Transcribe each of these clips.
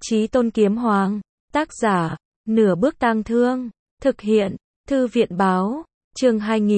Chí Tôn Kiếm Hoàng. Tác giả, Nửa Bước Tang Thương. Thực hiện, Thư viện báo. Chương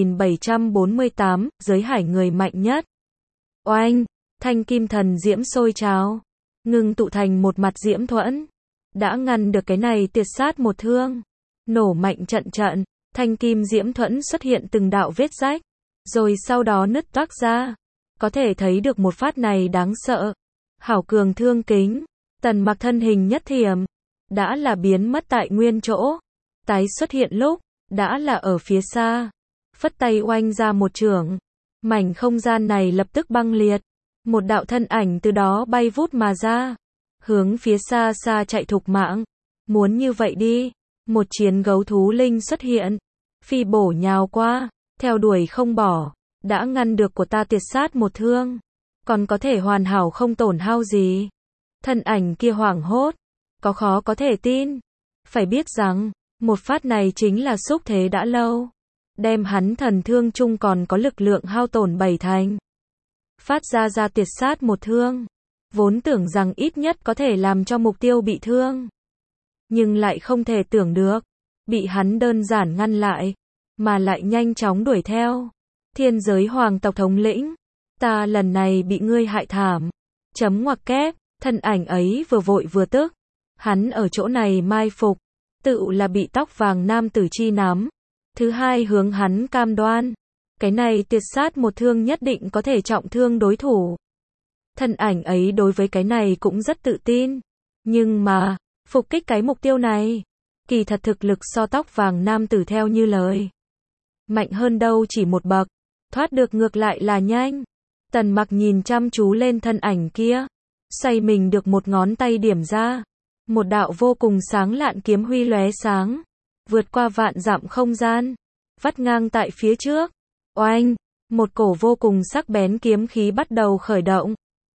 2748, Giới hải người mạnh nhất. Oanh, thanh kim thần diễm sôi trào, ngưng tụ thành một mặt diễm thuẫn, đã ngăn được cái này tiệt sát một thương. Nổ mạnh trận trận, thanh kim diễm thuẫn xuất hiện từng đạo vết rách, rồi sau đó nứt toác ra. Có thể thấy được một phát này đáng sợ. Hảo cường thương kính, Tần Mặc thân hình nhất thiểm, đã là biến mất tại nguyên chỗ. Tái xuất hiện lúc, đã là ở phía xa. Phất tay oanh ra một chưởng, mảnh không gian này lập tức băng liệt. Một đạo thân ảnh từ đó bay vút mà ra, hướng phía xa xa chạy thục mạng. Muốn như vậy đi. Một chiến gấu thú linh xuất hiện, phi bổ nhào qua, theo đuổi không bỏ, đã ngăn được của ta tiệt sát một thương, còn có thể hoàn hảo không tổn hao gì. Thân ảnh kia hoảng hốt, có khó có thể tin. Phải biết rằng, một phát này chính là xúc thế đã lâu, đem hắn thần thương chung còn có lực lượng hao tổn 7 thành. Phát ra tiệt sát một thương, vốn tưởng rằng ít nhất có thể làm cho mục tiêu bị thương, nhưng lại không thể tưởng được, bị hắn đơn giản ngăn lại, mà lại nhanh chóng đuổi theo. Thiên giới hoàng tộc thống lĩnh, ta lần này bị ngươi hại thảm. Chấm ngoặc kép, thân ảnh ấy vừa vội vừa tức. Hắn ở chỗ này mai phục, tự là bị tóc vàng nam tử chi nắm. Thứ hai hướng hắn cam đoan, cái này tiệt sát một thương nhất định có thể trọng thương đối thủ. Thân ảnh ấy đối với cái này cũng rất tự tin, nhưng mà phục kích cái mục tiêu này, kỳ thật thực lực so tóc vàng nam tử theo như lời mạnh hơn đâu chỉ một bậc, thoát được ngược lại là nhanh. Tần Mặc nhìn chăm chú lên thân ảnh kia, xoay mình được một ngón tay điểm ra, một đạo vô cùng sáng lạn kiếm huy lóe sáng, vượt qua vạn dặm không gian, vắt ngang tại phía trước. Oanh, một cổ vô cùng sắc bén kiếm khí bắt đầu khởi động.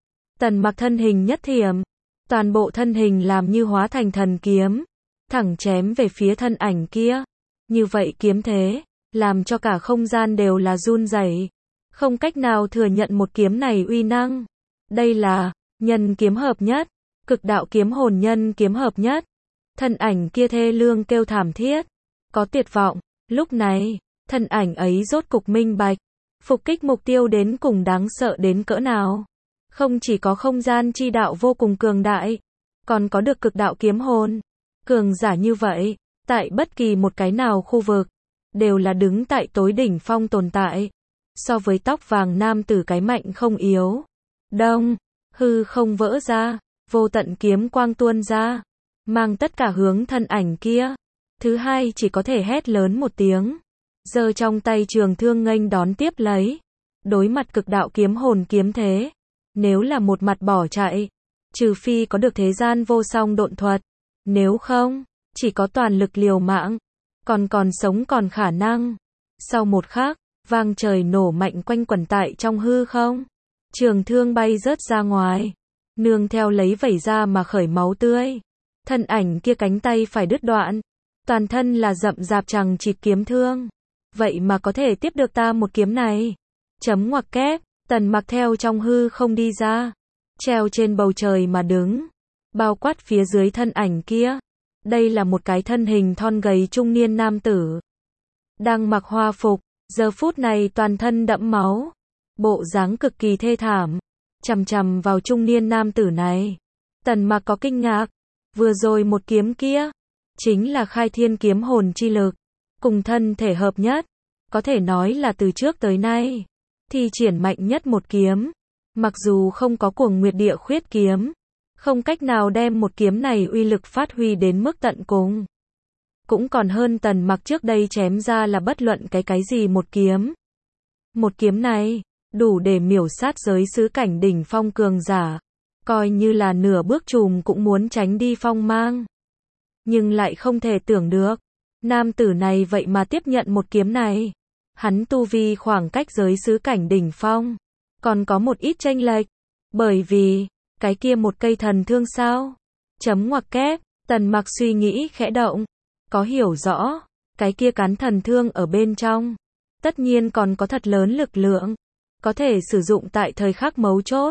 Tần Mặc thân hình nhất thiểm, toàn bộ thân hình làm như hóa thành thần kiếm, thẳng chém về phía thân ảnh kia. Như vậy kiếm thế, làm cho cả không gian đều là run rẩy, không cách nào thừa nhận một kiếm này uy năng. Đây là nhân kiếm hợp nhất, cực đạo kiếm hồn nhân kiếm hợp nhất. Thân ảnh kia thê lương kêu thảm thiết, có tuyệt vọng. Lúc này, thân ảnh ấy rốt cục minh bạch, phục kích mục tiêu đến cùng đáng sợ đến cỡ nào. Không chỉ có không gian chi đạo vô cùng cường đại, còn có được cực đạo kiếm hồn. Cường giả như vậy, tại bất kỳ một cái nào khu vực, đều là đứng tại tối đỉnh phong tồn tại. So với tóc vàng nam tử cái mạnh không yếu. Đông, hư không vỡ ra, vô tận kiếm quang tuôn ra, mang tất cả hướng thân ảnh kia. Thứ hai chỉ có thể hét lớn một tiếng, giơ trong tay trường thương nghênh đón tiếp lấy. Đối mặt cực đạo kiếm hồn kiếm thế, nếu là một mặt bỏ chạy, trừ phi có được thế gian vô song độn thuật, nếu không, chỉ có toàn lực liều mạng, còn sống còn khả năng. Sau một khắc, vang trời nổ mạnh quanh quẩn tại trong hư không, trường thương bay rớt ra ngoài, nương theo lấy vẩy ra mà khởi máu tươi. Thân ảnh kia cánh tay phải đứt đoạn, toàn thân là rậm rạp chằng chịt kiếm thương. Vậy mà có thể tiếp được ta một kiếm này. Chấm ngoặc kép, Tần Mặc theo trong hư không đi ra, treo trên bầu trời mà đứng, bao quát phía dưới thân ảnh kia. Đây là một cái thân hình thon gầy trung niên nam tử, đang mặc hoa phục, giờ phút này toàn thân đẫm máu, bộ dáng cực kỳ thê thảm. Chằm chằm vào trung niên nam tử này, Tần Mặc có kinh ngạc. Vừa rồi một kiếm kia, chính là khai thiên kiếm hồn chi lực, cùng thân thể hợp nhất, có thể nói là từ trước tới nay thi triển mạnh nhất một kiếm. Mặc dù không có Cuồng Nguyệt Địa Khuyết kiếm, không cách nào đem một kiếm này uy lực phát huy đến mức tận cùng, cũng còn hơn Tần Mặc trước đây chém ra là bất luận cái gì một kiếm. Một kiếm này, đủ để miểu sát giới xứ cảnh đỉnh phong cường giả, coi như là nửa bước chùm cũng muốn tránh đi phong mang. Nhưng lại không thể tưởng được, nam tử này vậy mà tiếp nhận một kiếm này. Hắn tu vi khoảng cách giới xứ cảnh đỉnh phong, còn có một ít chênh lệch, bởi vì cái kia một cây thần thương sao? Chấm ngoặc kép, Tần Mặc suy nghĩ khẽ động, có hiểu rõ, cái kia cán thần thương ở bên trong, tất nhiên còn có thật lớn lực lượng, có thể sử dụng tại thời khắc mấu chốt.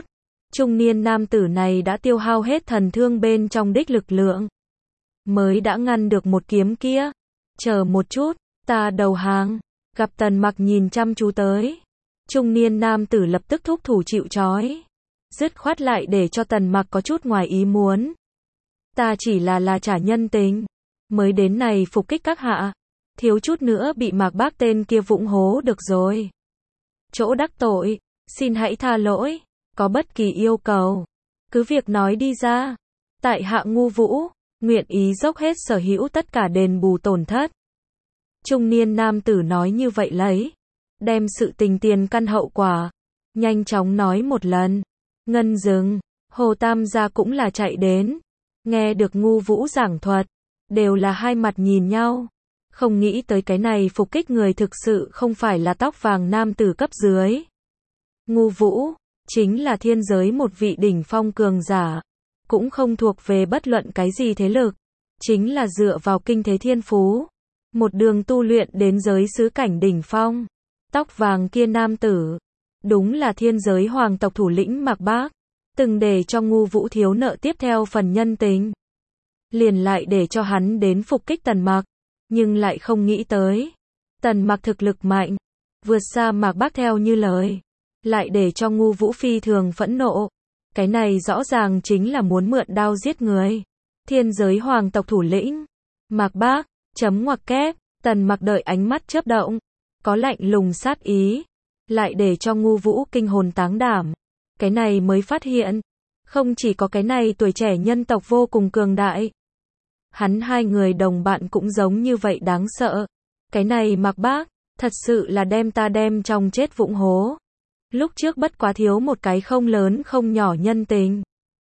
Trung niên nam tử này đã tiêu hao hết thần thương bên trong đích lực lượng, mới đã ngăn được một kiếm kia. Chờ một chút, ta đầu hàng. Gặp Tần Mặc nhìn chăm chú tới, trung niên nam tử lập tức thúc thủ chịu trói, dứt khoát lại để cho Tần Mặc có chút ngoài ý muốn. Ta chỉ là trả nhân tình, mới đến này phục kích các hạ, thiếu chút nữa bị Mạc Bác tên kia vụng hố được rồi. Chỗ đắc tội, xin hãy tha lỗi, có bất kỳ yêu cầu, cứ việc nói đi ra. Tại hạ Ngu Vũ, nguyện ý dốc hết sở hữu tất cả đền bù tổn thất. Trung niên nam tử nói như vậy lấy, đem sự tình tiền căn hậu quả, nhanh chóng nói một lần. Ngân Dừng, Hồ Tam gia cũng là chạy đến, nghe được Ngu Vũ giảng thuật, đều là hai mặt nhìn nhau. Không nghĩ tới cái này phục kích người thực sự không phải là tóc vàng nam tử cấp dưới. Ngu Vũ, chính là thiên giới một vị đỉnh phong cường giả, cũng không thuộc về bất luận cái gì thế lực, chính là dựa vào kinh thế thiên phú, một đường tu luyện đến giới xứ cảnh đỉnh phong. Tóc vàng kia nam tử, đúng là thiên giới hoàng tộc thủ lĩnh Mạc Bác, từng để cho Ngu Vũ thiếu nợ tiếp theo phần nhân tình. Liền lại để cho hắn đến phục kích Tần Mặc, nhưng lại không nghĩ tới, Tần Mặc thực lực mạnh, vượt xa Mạc Bác theo như lời, lại để cho Ngu Vũ phi thường phẫn nộ. Cái này rõ ràng chính là muốn mượn đao giết người. Thiên giới hoàng tộc thủ lĩnh Mạc Bác, chấm ngoặc kép. Tần Mặc đợi ánh mắt chớp động, có lạnh lùng sát ý, lại để cho Ngu Vũ kinh hồn táng đảm. Cái này mới phát hiện, không chỉ có cái này tuổi trẻ nhân tộc vô cùng cường đại, hắn hai người đồng bạn cũng giống như vậy đáng sợ. Cái này Mạc Bác, thật sự là đem ta đem trong chết vụng hố. Lúc trước bất quá thiếu một cái không lớn không nhỏ nhân tình.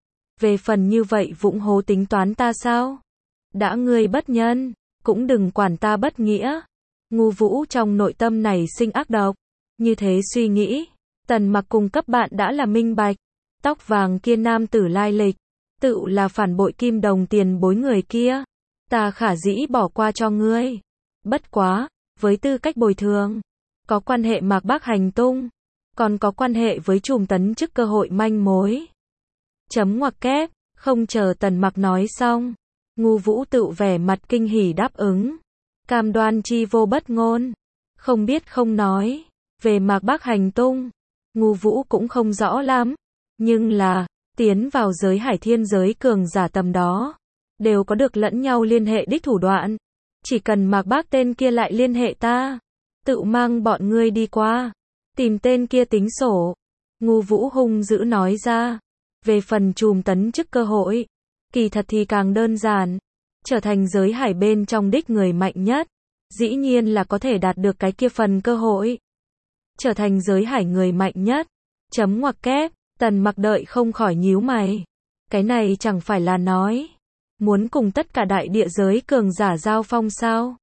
Về phần như vậy vụng hố tính toán ta sao? Đã ngươi bất nhân, cũng đừng quản ta bất nghĩa. Ngu Vũ trong nội tâm này sinh ác độc. Như thế suy nghĩ, Tần Mặc cùng cấp bạn đã là minh bạch. Tóc vàng kia nam tử lai lịch, tự là phản bội kim đồng tiền bối người kia. Ta khả dĩ bỏ qua cho ngươi. Bất quá, với tư cách bồi thường, có quan hệ Mạc Bác hành tung, còn có quan hệ với trùm tấn chức cơ hội manh mối. Chấm ngoặc kép, không chờ Tần Mặc nói xong, Ngu Vũ tự vẻ mặt kinh hỉ đáp ứng. Cam đoan chi vô bất ngôn, không biết không nói. Về Mạc Bác hành tung, Ngu Vũ cũng không rõ lắm, nhưng là, tiến vào giới hải thiên giới cường giả tầm đó, đều có được lẫn nhau liên hệ đích thủ đoạn. Chỉ cần Mạc Bác tên kia lại liên hệ ta, tự mang bọn ngươi đi qua, tìm tên kia tính sổ. Ngu Vũ hung dữ nói ra. Về phần trùm tấn chức cơ hội, kỳ thật thì càng đơn giản. Trở thành giới hải bên trong đích người mạnh nhất, dĩ nhiên là có thể đạt được cái kia phần cơ hội. Trở thành giới hải người mạnh nhất. Chấm ngoặc kép. Tần Mặc đợi không khỏi nhíu mày. Cái này chẳng phải là nói muốn cùng tất cả đại địa giới cường giả giao phong sao?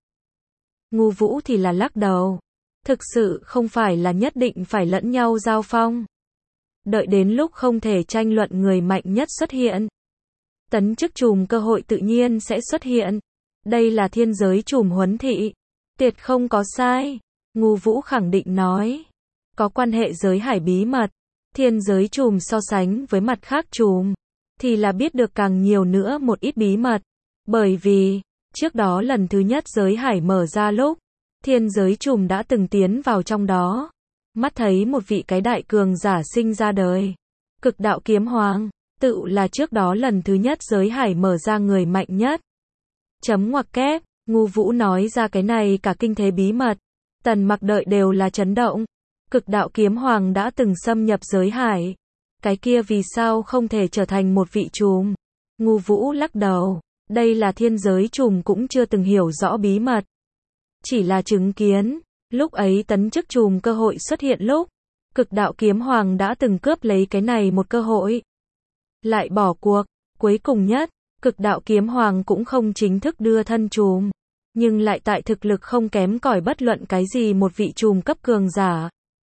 Ngu Vũ thì là lắc đầu. Thực sự không phải là nhất định phải lẫn nhau giao phong. Đợi đến lúc không thể tranh luận người mạnh nhất xuất hiện, tấn chức trùm cơ hội tự nhiên sẽ xuất hiện. Đây là thiên giới trùm huấn thị, tuyệt không có sai. Ngu Vũ khẳng định nói. Có quan hệ giới hải bí mật, thiên giới trùm so sánh với mặt khác trùm, thì là biết được càng nhiều nữa một ít bí mật. Bởi vì, trước đó lần thứ nhất giới hải mở ra lúc, thiên giới trùm đã từng tiến vào trong đó. Mắt thấy một vị cái đại cường giả sinh ra đời. Cực đạo kiếm hoàng, tự là trước đó lần thứ nhất giới hải mở ra người mạnh nhất. Chấm ngoặc kép, Ngu Vũ nói ra cái này cả kinh thế bí mật. Tần Mặc đợi đều là chấn động. Cực đạo kiếm hoàng đã từng xâm nhập giới hải. Cái kia vì sao không thể trở thành một vị trùm? Ngu Vũ lắc đầu. Đây là thiên giới trùm cũng chưa từng hiểu rõ bí mật. Chỉ là chứng kiến. Lúc ấy tấn chức trùm cơ hội xuất hiện lúc, cực đạo kiếm hoàng đã từng cướp lấy cái này một cơ hội. Lại bỏ cuộc. Cuối cùng nhất, cực đạo kiếm hoàng cũng không chính thức đưa thân trùm, nhưng lại tại thực lực không kém cỏi bất luận cái gì một vị trùm cấp cường giả.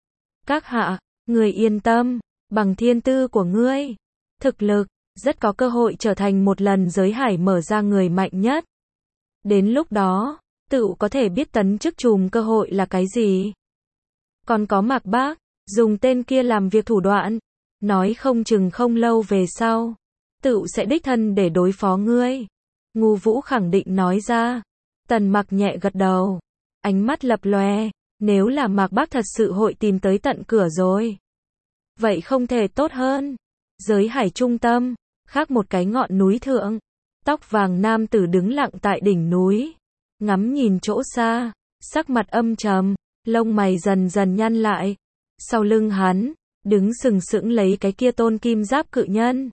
Các hạ, người yên tâm, bằng thiên tư của ngươi, thực lực, rất có cơ hội trở thành một lần giới hải mở ra người mạnh nhất. Đến lúc đó, tự có thể biết tấn chức trùm cơ hội là cái gì. Còn có Mạc Bác, dùng tên kia làm việc thủ đoạn, nói không chừng không lâu về sau, tựu sẽ đích thân để đối phó ngươi. Ngu Vũ khẳng định nói ra. Tần Mặc nhẹ gật đầu, ánh mắt lập lòe, nếu là Mạc Bác thật sự hội tìm tới tận cửa rồi. Vậy không thể tốt hơn. Giới hải trung tâm, khác một cái ngọn núi thượng, tóc vàng nam tử đứng lặng tại đỉnh núi, ngắm nhìn chỗ xa, sắc mặt âm trầm, lông mày dần dần nhăn lại. Sau lưng hắn, đứng sừng sững lấy cái kia tôn kim giáp cự nhân,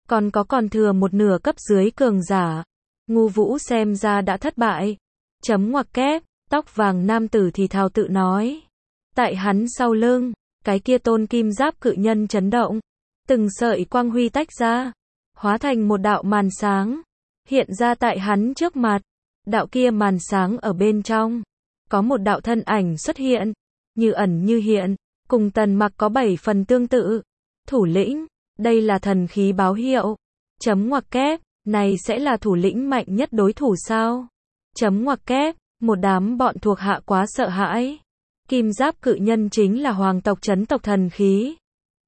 còn thừa một nửa cấp dưới cường giả. Ngu Vũ xem ra đã thất bại. Chấm ngoặc kép, tóc vàng nam tử thì thào tự nói. Tại hắn sau lưng, cái kia tôn kim giáp cự nhân chấn động, từng sợi quang huy tách ra, hóa thành một đạo màn sáng, hiện ra tại hắn trước mặt. Đạo kia màn sáng ở bên trong, có một đạo thân ảnh xuất hiện, như ẩn như hiện, cùng Tần Mặc có 7 phần tương tự. Thủ lĩnh, đây là thần khí báo hiệu. Chấm ngoặc kép, này sẽ là thủ lĩnh mạnh nhất đối thủ sao? Chấm ngoặc kép, một đám bọn thuộc hạ quá sợ hãi. Kim giáp cự nhân chính là hoàng tộc chấn tộc thần khí.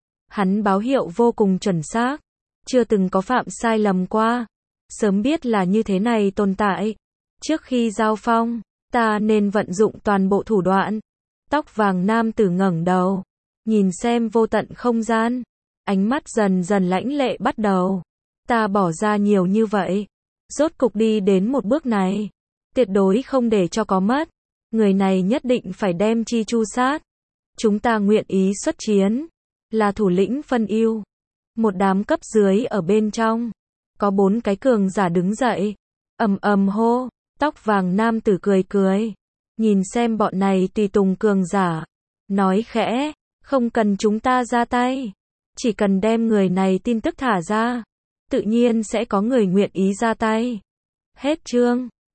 Hắn báo hiệu vô cùng chuẩn xác, chưa từng có phạm sai lầm qua. Sớm biết là như thế này tồn tại. Trước khi giao phong, ta nên vận dụng toàn bộ thủ đoạn. Tóc vàng nam tử ngẩng đầu, nhìn xem vô tận không gian, ánh mắt dần dần lãnh lệ bắt đầu. Ta bỏ ra nhiều như vậy, rốt cục đi đến một bước này, tuyệt đối không để cho có mất. Người này nhất định phải đem chi chu sát. Chúng ta nguyện ý xuất chiến, là thủ lĩnh phân ưu. Một đám cấp dưới ở bên trong, có 4 cái cường giả đứng dậy, ầm ầm hô. Tóc vàng nam tử cười cười, nhìn xem bọn này tùy tùng cường giả, nói khẽ, không cần chúng ta ra tay, chỉ cần đem người này tin tức thả ra, tự nhiên sẽ có người nguyện ý ra tay. Hết chương.